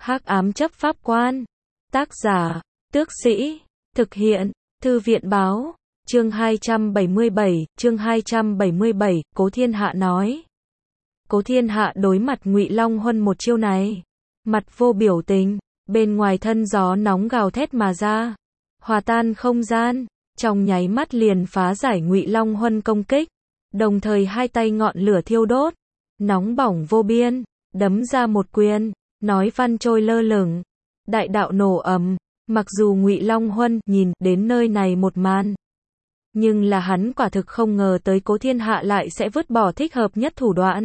Hắc ám chấp pháp quan. Tác giả, Tước Sĩ. Thực hiện, Thư viện báo. Chương 277, Cố Thiên Hạ nói. Cố Thiên Hạ đối mặt Ngụy Long Huân một chiêu này, mặt vô biểu tình, bên ngoài thân gió nóng gào thét mà ra, hòa tan không gian, trong nháy mắt liền phá giải Ngụy Long Huân công kích, đồng thời hai tay ngọn lửa thiêu đốt, nóng bỏng vô biên, đấm ra một quyền, nói văn trôi lơ lửng, đại đạo nổ ầm. Mặc dù Ngụy Long Huân nhìn đến nơi này một màn, nhưng là hắn quả thực không ngờ tới Cố Thiên Hạ lại sẽ vứt bỏ thích hợp nhất thủ đoạn,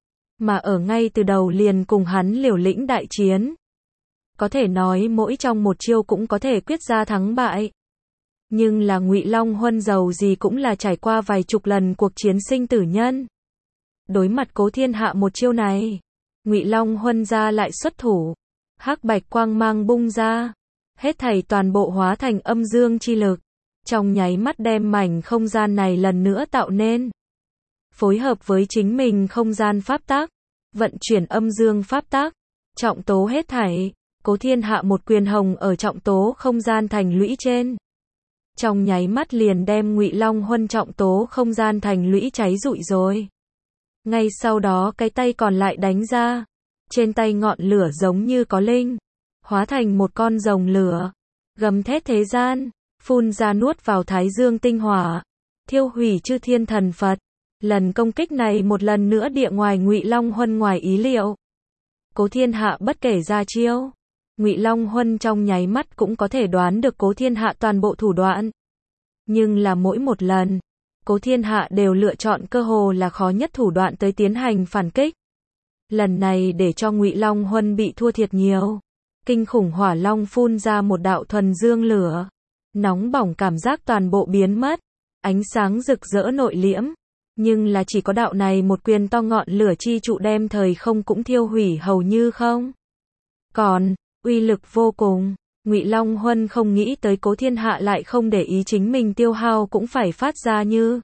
mà ở ngay từ đầu liền cùng hắn liều lĩnh đại chiến. Có thể nói mỗi trong một chiêu cũng có thể quyết ra thắng bại. Nhưng là Ngụy Long Huân dầu gì cũng là trải qua vài chục lần cuộc chiến sinh tử nhân. Đối mặt Cố Thiên Hạ một chiêu này, Ngụy Long Huân ra lại xuất thủ, hắc bạch quang mang bung ra, hết thảy toàn bộ hóa thành âm dương chi lực, trong nháy mắt đem mảnh không gian này lần nữa tạo nên. Phối hợp với chính mình không gian pháp tắc, vận chuyển âm dương pháp tắc, trọng tố hết thảy, Cố Thiên Hạ một quyền hồng ở trọng tố không gian thành lũy trên. Trong nháy mắt liền đem Ngụy Long Huân trọng tố không gian thành lũy cháy rụi rồi. Ngay sau đó cái tay còn lại đánh ra, trên tay ngọn lửa giống như có linh, hóa thành một con rồng lửa, gầm thét thế gian, phun ra nuốt vào thái dương tinh hỏa, thiêu hủy chư thiên thần Phật. Lần công kích này một lần nữa địa ngoài Ngụy Long Huân ngoài ý liệu. Cố Thiên Hạ bất kể ra chiêu, Ngụy Long Huân trong nháy mắt cũng có thể đoán được Cố Thiên Hạ toàn bộ thủ đoạn. Nhưng là mỗi một lần, Cố Thiên Hạ đều lựa chọn cơ hồ là khó nhất thủ đoạn tới tiến hành phản kích. Lần này để cho Ngụy Long Huân bị thua thiệt nhiều. Kinh khủng hỏa long phun ra một đạo thuần dương lửa, nóng bỏng cảm giác toàn bộ biến mất, ánh sáng rực rỡ nội liễm, nhưng là chỉ có đạo này một quyền to ngọn lửa chi trụ đem thời không cũng thiêu hủy hầu như không còn, uy lực vô cùng. Ngụy Long Huân không nghĩ tới Cố Thiên Hạ lại không để ý chính mình tiêu hao cũng phải phát ra như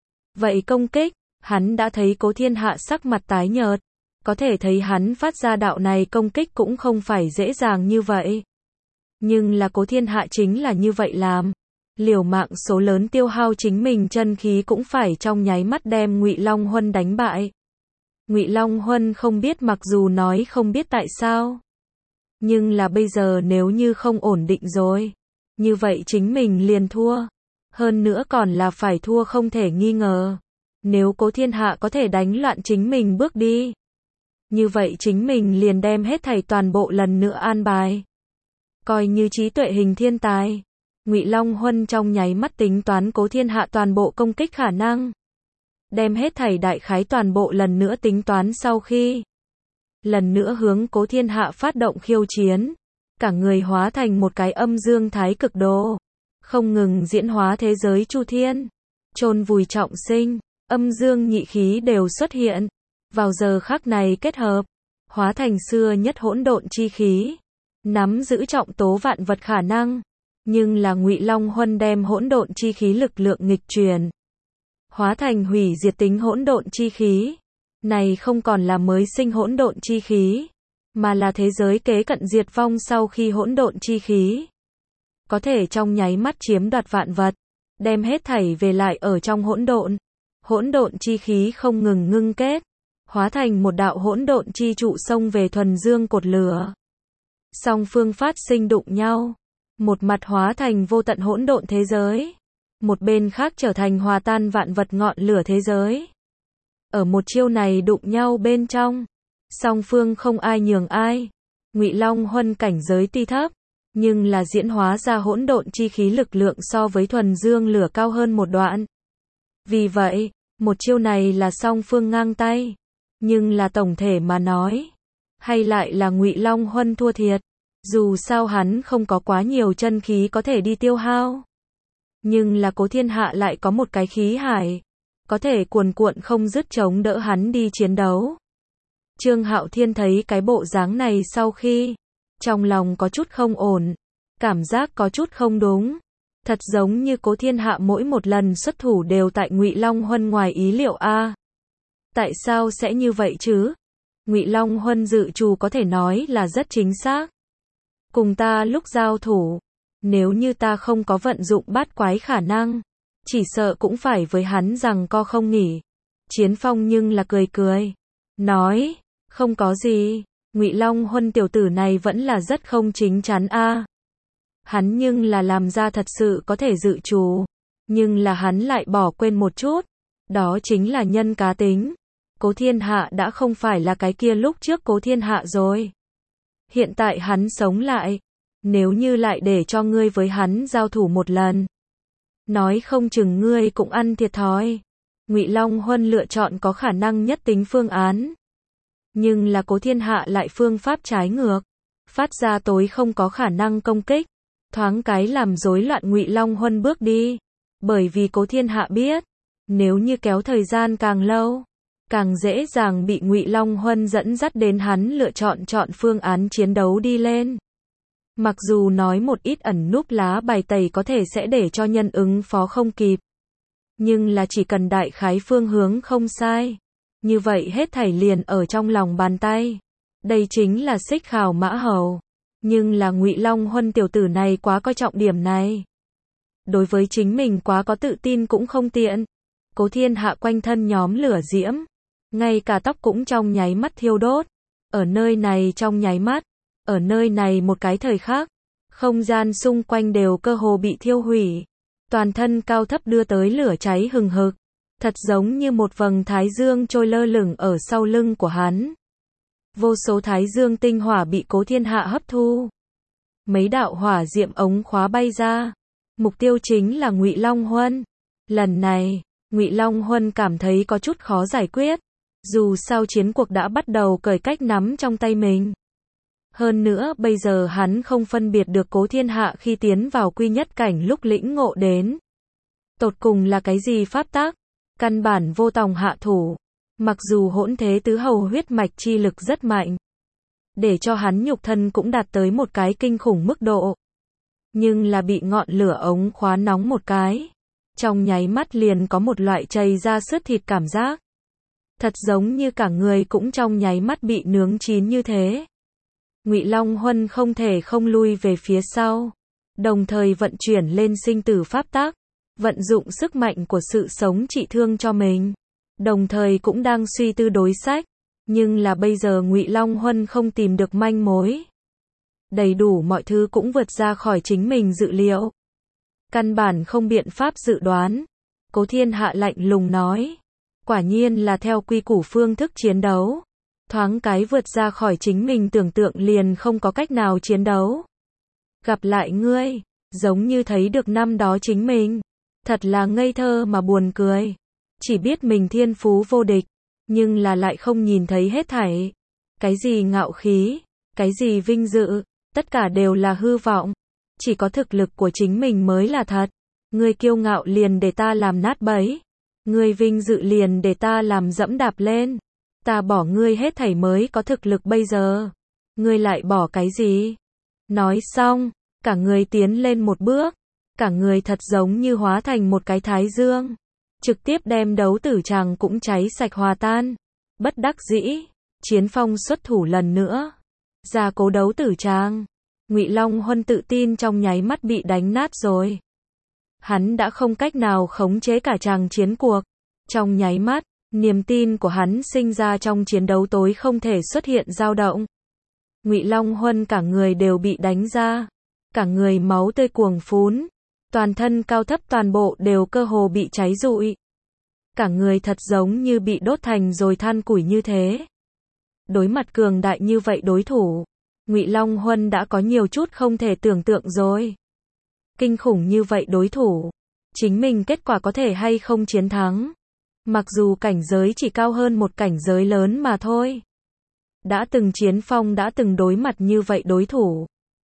vậy công kích. Hắn đã thấy Cố Thiên Hạ sắc mặt tái nhợt, có thể thấy hắn phát ra đạo này công kích cũng không phải dễ dàng như vậy. Nhưng là Cố Thiên Hạ chính là như vậy làm, liều mạng số lớn tiêu hao chính mình chân khí cũng phải trong nháy mắt đem Ngụy Long Huân đánh bại. Ngụy Long Huân không biết, mặc dù nói không biết tại sao, nhưng là bây giờ nếu như không ổn định rồi, như vậy chính mình liền thua. Hơn nữa còn là phải thua không thể nghi ngờ. Nếu Cố Thiên Hạ có thể đánh loạn chính mình bước đi, như vậy chính mình liền đem hết thảy toàn bộ lần nữa an bài. Coi như trí tuệ hình thiên tài, Ngụy Long Huân trong nháy mắt tính toán Cố Thiên Hạ toàn bộ công kích khả năng, đem hết thảy đại khái toàn bộ lần nữa tính toán sau khi lần nữa hướng Cố Thiên Hạ phát động khiêu chiến, cả người hóa thành một cái âm dương thái cực đồ, không ngừng diễn hóa thế giới chu thiên, chôn vùi trọng sinh, âm dương nhị khí đều xuất hiện, vào giờ khắc này kết hợp, hóa thành xưa nhất hỗn độn chi khí, nắm giữ trọng tố vạn vật khả năng. Nhưng là Ngụy Long Huân đem hỗn độn chi khí lực lượng nghịch chuyển, hóa thành hủy diệt tính hỗn độn chi khí. Này không còn là mới sinh hỗn độn chi khí, mà là thế giới kế cận diệt vong sau khi hỗn độn chi khí có thể trong nháy mắt chiếm đoạt vạn vật, đem hết thảy về lại ở trong hỗn độn. Hỗn độn chi khí không ngừng ngưng kết, hóa thành một đạo hỗn độn chi trụ xông về thuần dương cột lửa. Song phương phát sinh đụng nhau, một mặt hóa thành vô tận hỗn độn thế giới, một bên khác trở thành hòa tan vạn vật ngọn lửa thế giới. Ở một chiêu này đụng nhau bên trong, song phương không ai nhường ai. Ngụy Long Huân cảnh giới tuy thấp, nhưng là diễn hóa ra hỗn độn chi khí lực lượng so với thuần dương lửa cao hơn một đoạn. Vì vậy, một chiêu này là song phương ngang tay, nhưng là tổng thể mà nói, hay lại là Ngụy Long Huân thua thiệt. Dù sao hắn không có quá nhiều chân khí có thể đi tiêu hao, nhưng là Cố Thiên Hạ lại có một cái khí hải, có thể cuồn cuộn không dứt chống đỡ hắn đi chiến đấu. Trương Hạo Thiên thấy cái bộ dáng này sau khi, trong lòng có chút không ổn, cảm giác có chút không đúng. Thật giống như Cố Thiên Hạ mỗi một lần xuất thủ đều tại Ngụy Long Huân ngoài ý liệu a. Tại sao sẽ như vậy chứ? Ngụy Long Huân dự trù có thể nói là rất chính xác. Cùng ta lúc giao thủ, nếu như ta không có vận dụng bát quái khả năng, chỉ sợ cũng phải với hắn rằng co không nghỉ. Chiến Phong nhưng là cười cười, nói, không có gì, Ngụy Long Huân tiểu tử này vẫn là rất không chính chắn a. Hắn nhưng là làm ra thật sự có thể dự trù, nhưng là hắn lại bỏ quên một chút, đó chính là nhân cá tính. Cố Thiên Hạ đã không phải là cái kia lúc trước Cố Thiên Hạ rồi. Hiện tại hắn sống lại, nếu như lại để cho ngươi với hắn giao thủ một lần, nói không chừng ngươi cũng ăn thiệt thòi. Ngụy Long Huân lựa chọn có khả năng nhất tính phương án. Nhưng là Cố Thiên Hạ lại phương pháp trái ngược, phát ra tối không có khả năng công kích, thoáng cái làm rối loạn Ngụy Long Huân bước đi. Bởi vì Cố Thiên Hạ biết, nếu như kéo thời gian càng lâu, càng dễ dàng bị Ngụy Long Huân dẫn dắt đến hắn lựa chọn phương án chiến đấu đi lên. Mặc dù nói một ít ẩn núp lá bài tẩy có thể sẽ để cho nhân ứng phó không kịp, nhưng là chỉ cần đại khái phương hướng không sai, như vậy hết thảy liền ở trong lòng bàn tay. Đây chính là xích khảo mã hầu. Nhưng là Ngụy Long Huân tiểu tử này quá coi trọng điểm này. Đối với chính mình quá có tự tin cũng không tiện. Cố Thiên Hạ quanh thân nhóm lửa diễm, ngay cả tóc cũng trong nháy mắt thiêu đốt. Ở nơi này trong nháy mắt, ở nơi này một cái thời khắc, không gian xung quanh đều cơ hồ bị thiêu hủy. Toàn thân cao thấp đưa tới lửa cháy hừng hực, thật giống như một vầng thái dương trôi lơ lửng ở sau lưng của hắn. Vô số thái dương tinh hỏa bị Cố Thiên Hạ hấp thu. Mấy đạo hỏa diệm ống khóa bay ra. Mục tiêu chính là Ngụy Long Huân. Lần này, Ngụy Long Huân cảm thấy có chút khó giải quyết. Dù sao chiến cuộc đã bắt đầu cởi cách nắm trong tay mình. Hơn nữa bây giờ hắn không phân biệt được Cố Thiên Hạ khi tiến vào quy nhất cảnh lúc lĩnh ngộ đến. Tột cùng là cái gì pháp tắc? Căn bản vô tòng hạ thủ. Mặc dù hỗn thế tứ hầu huyết mạch chi lực rất mạnh, để cho hắn nhục thân cũng đạt tới một cái kinh khủng mức độ. Nhưng là bị ngọn lửa ống khóa nóng một cái, trong nháy mắt liền có một loại chảy ra xước thịt cảm giác. Thật giống như cả người cũng trong nháy mắt bị nướng chín như thế. Ngụy Long Huân không thể không lui về phía sau, đồng thời vận chuyển lên sinh tử pháp tắc, vận dụng sức mạnh của sự sống trị thương cho mình. Đồng thời cũng đang suy tư đối sách, nhưng là bây giờ Ngụy Long Huân không tìm được manh mối. Đầy đủ mọi thứ cũng vượt ra khỏi chính mình dự liệu. Căn bản không biện pháp dự đoán. Cố Thiên Hạ lạnh lùng nói. Quả nhiên là theo quy củ phương thức chiến đấu. Thoáng cái vượt ra khỏi chính mình tưởng tượng liền không có cách nào chiến đấu. Gặp lại ngươi, giống như thấy được năm đó chính mình. Thật là ngây thơ mà buồn cười. Chỉ biết mình thiên phú vô địch, nhưng là lại không nhìn thấy hết thảy. Cái gì ngạo khí, cái gì vinh dự, tất cả đều là hư vọng. Chỉ có thực lực của chính mình mới là thật. Ngươi kiêu ngạo liền để ta làm nát bấy. Ngươi vinh dự liền để ta làm dẫm đạp lên. Ta bỏ ngươi hết thảy mới có thực lực bây giờ. Ngươi lại bỏ cái gì? Nói xong, cả người tiến lên một bước. Cả người thật giống như hóa thành một cái thái dương. Trực tiếp đem đấu tử tràng cũng cháy sạch hòa tan. Bất đắc dĩ, Chiến Phong xuất thủ lần nữa. Ra cố đấu tử tràng. Ngụy Long Huân tự tin trong nháy mắt bị đánh nát rồi. Hắn đã không cách nào khống chế cả tràng chiến cuộc. Trong nháy mắt, niềm tin của hắn sinh ra trong chiến đấu tối không thể xuất hiện dao động. Ngụy Long Huân cả người đều bị đánh ra. Cả người máu tươi cuồng phún. Toàn thân cao thấp toàn bộ đều cơ hồ bị cháy rụi. Cả người thật giống như bị đốt thành rồi than củi như thế. Đối mặt cường đại như vậy đối thủ, Ngụy Long Huân đã có nhiều chút không thể tưởng tượng rồi. Kinh khủng như vậy đối thủ, chính mình kết quả có thể hay không chiến thắng. Mặc dù cảnh giới chỉ cao hơn một cảnh giới lớn mà thôi. Đã từng Chiến Phong đã từng đối mặt như vậy đối thủ.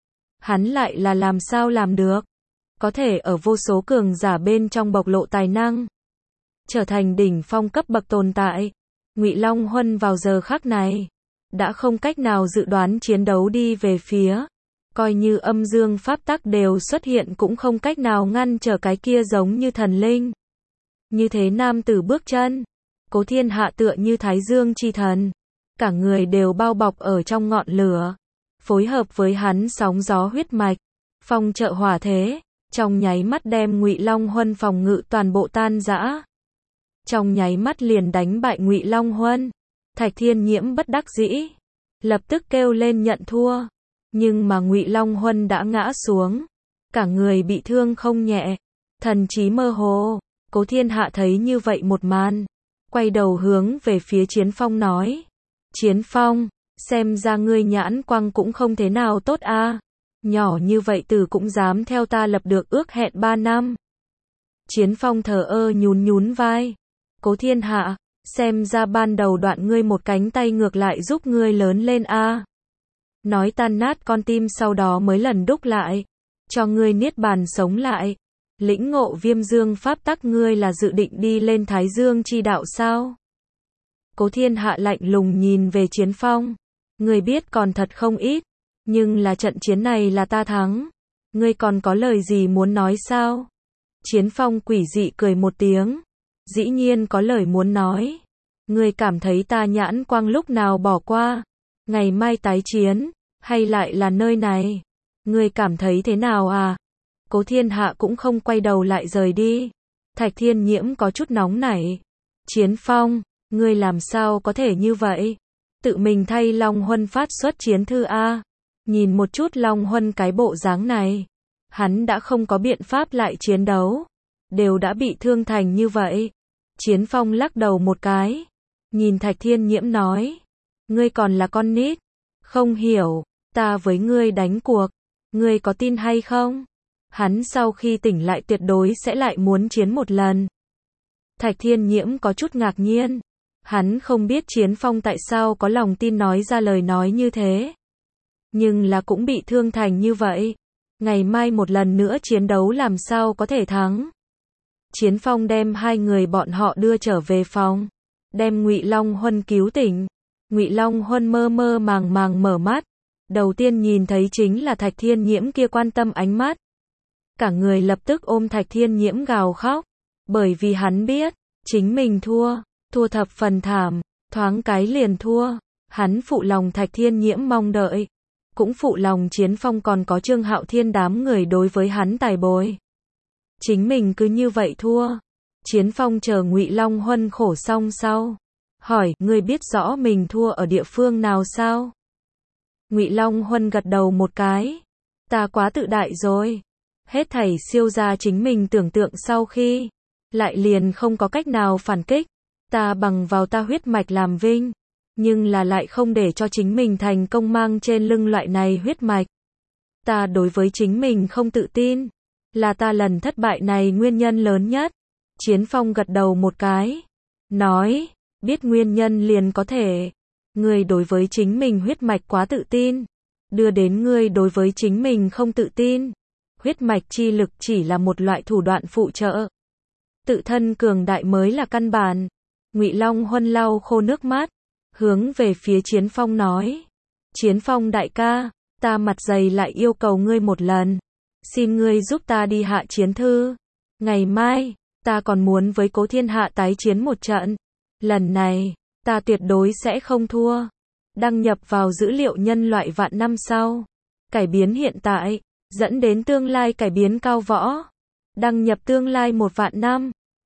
Hắn lại là làm sao làm được? Có thể ở vô số cường giả bên trong bộc lộ tài năng, trở thành đỉnh phong cấp bậc tồn tại. Ngụy Long Huân vào giờ khắc này, đã không cách nào dự đoán chiến đấu đi về phía. Coi như âm dương pháp tắc đều xuất hiện cũng không cách nào ngăn trở cái kia giống như thần linh. Như thế nam tử bước chân. Cố Thiên Hạ tựa như thái dương chi thần. cả người đều bao bọc ở trong ngọn lửa, phối hợp với hắn sóng gió huyết mạch, phong trợ hỏa thế, trong nháy mắt đem Ngụy Long Huân phòng ngự toàn bộ tan rã. Trong nháy mắt liền đánh bại Ngụy Long Huân. Thạch Thiên Nhiễm bất đắc dĩ, lập tức kêu lên nhận thua, nhưng mà Ngụy Long Huân đã ngã xuống, cả người bị thương không nhẹ, thần trí mơ hồ. Cố Thiên Hạ thấy như vậy một màn, quay đầu hướng về phía Chiến Phong nói: Chiến Phong, xem ra ngươi nhãn quang cũng không thế nào tốt a, nhỏ như vậy tử cũng dám theo ta lập được ước hẹn 3 năm. Chiến Phong thờ ơ nhún nhún vai: Cố Thiên Hạ, xem ra ban đầu đoạn ngươi một cánh tay ngược lại giúp ngươi lớn lên a. Nói tan nát con tim sau đó mới lần đúc lại, cho ngươi niết bàn sống lại. Lĩnh ngộ Viêm Dương pháp tắc, ngươi là dự định đi lên Thái Dương chi đạo sao? Cố Thiên Hạ lạnh lùng nhìn về Chiến Phong: Ngươi biết còn thật không ít, nhưng là trận chiến này là ta thắng, ngươi còn có lời gì muốn nói sao? Chiến Phong quỷ dị cười một tiếng: Dĩ nhiên có lời muốn nói. Ngươi cảm thấy ta nhãn quang lúc nào bỏ qua? Ngày mai tái chiến, hay lại là nơi này? Ngươi cảm thấy thế nào à? Cố Thiên Hạ cũng không quay đầu lại rời đi. Thạch Thiên Nhiễm có chút nóng nảy: Chiến Phong, ngươi làm sao có thể như vậy? Tự mình thay Long Huân phát xuất chiến thư a. Nhìn một chút Long Huân cái bộ dáng này, hắn đã không có biện pháp lại chiến đấu, đều đã bị thương thành như vậy. Chiến Phong lắc đầu một cái, nhìn Thạch Thiên Nhiễm nói: Ngươi còn là con nít, không hiểu, ta với ngươi đánh cuộc, ngươi có tin hay không? Hắn sau khi tỉnh lại tuyệt đối sẽ lại muốn chiến một lần. Thạch Thiên Nhiễm có chút ngạc nhiên, hắn không biết Chiến Phong tại sao có lòng tin nói ra lời nói như thế. Nhưng là cũng bị thương thành như vậy, ngày mai một lần nữa chiến đấu làm sao có thể thắng. Chiến Phong đem hai người bọn họ đưa trở về phòng, đem Ngụy Long Huân cứu tỉnh. Ngụy Long Huân mơ mơ màng màng mở mắt, đầu tiên nhìn thấy chính là Thạch Thiên Nhiễm kia quan tâm ánh mắt. Cả người lập tức ôm Thạch Thiên Nhiễm gào khóc, bởi vì hắn biết, chính mình thua thập phần thảm, thoáng cái liền thua. Hắn phụ lòng Thạch Thiên Nhiễm mong đợi, cũng phụ lòng Chiến Phong còn có Trương Hạo Thiên đám người đối với hắn tài bồi. Chính mình cứ như vậy thua. Chiến Phong chờ Ngụy Long Huân khổ xong sau, hỏi: Ngươi biết rõ mình thua ở địa phương nào sao? Ngụy Long Huân gật đầu một cái: Ta quá tự đại rồi. Hết thảy siêu ra chính mình tưởng tượng sau khi, lại liền không có cách nào phản kích. Ta bằng vào ta huyết mạch làm vinh, nhưng là lại không để cho chính mình thành công mang trên lưng loại này huyết mạch. Ta đối với chính mình không tự tin, là ta lần thất bại này nguyên nhân lớn nhất. Chiến Phong gật đầu một cái, nói: Biết nguyên nhân liền có thể. Ngươi đối với chính mình huyết mạch quá tự tin, đưa đến ngươi đối với chính mình không tự tin. Huyết mạch chi lực chỉ là một loại thủ đoạn phụ trợ, tự thân cường đại mới là căn bản. Ngụy Long Huân lau khô nước mắt, hướng về phía Chiến Phong nói: Chiến Phong đại ca, ta mặt dày lại yêu cầu ngươi một lần, xin ngươi giúp ta đi hạ chiến thư. Ngày mai, ta còn muốn với Cố Thiên Hạ tái chiến một trận. Lần này, ta tuyệt đối sẽ không thua. Đăng nhập vào dữ liệu nhân loại vạn năm sau. Cải biến hiện tại, dẫn đến tương lai cải biến cao võ. Đăng nhập tương lai 1 vạn năm.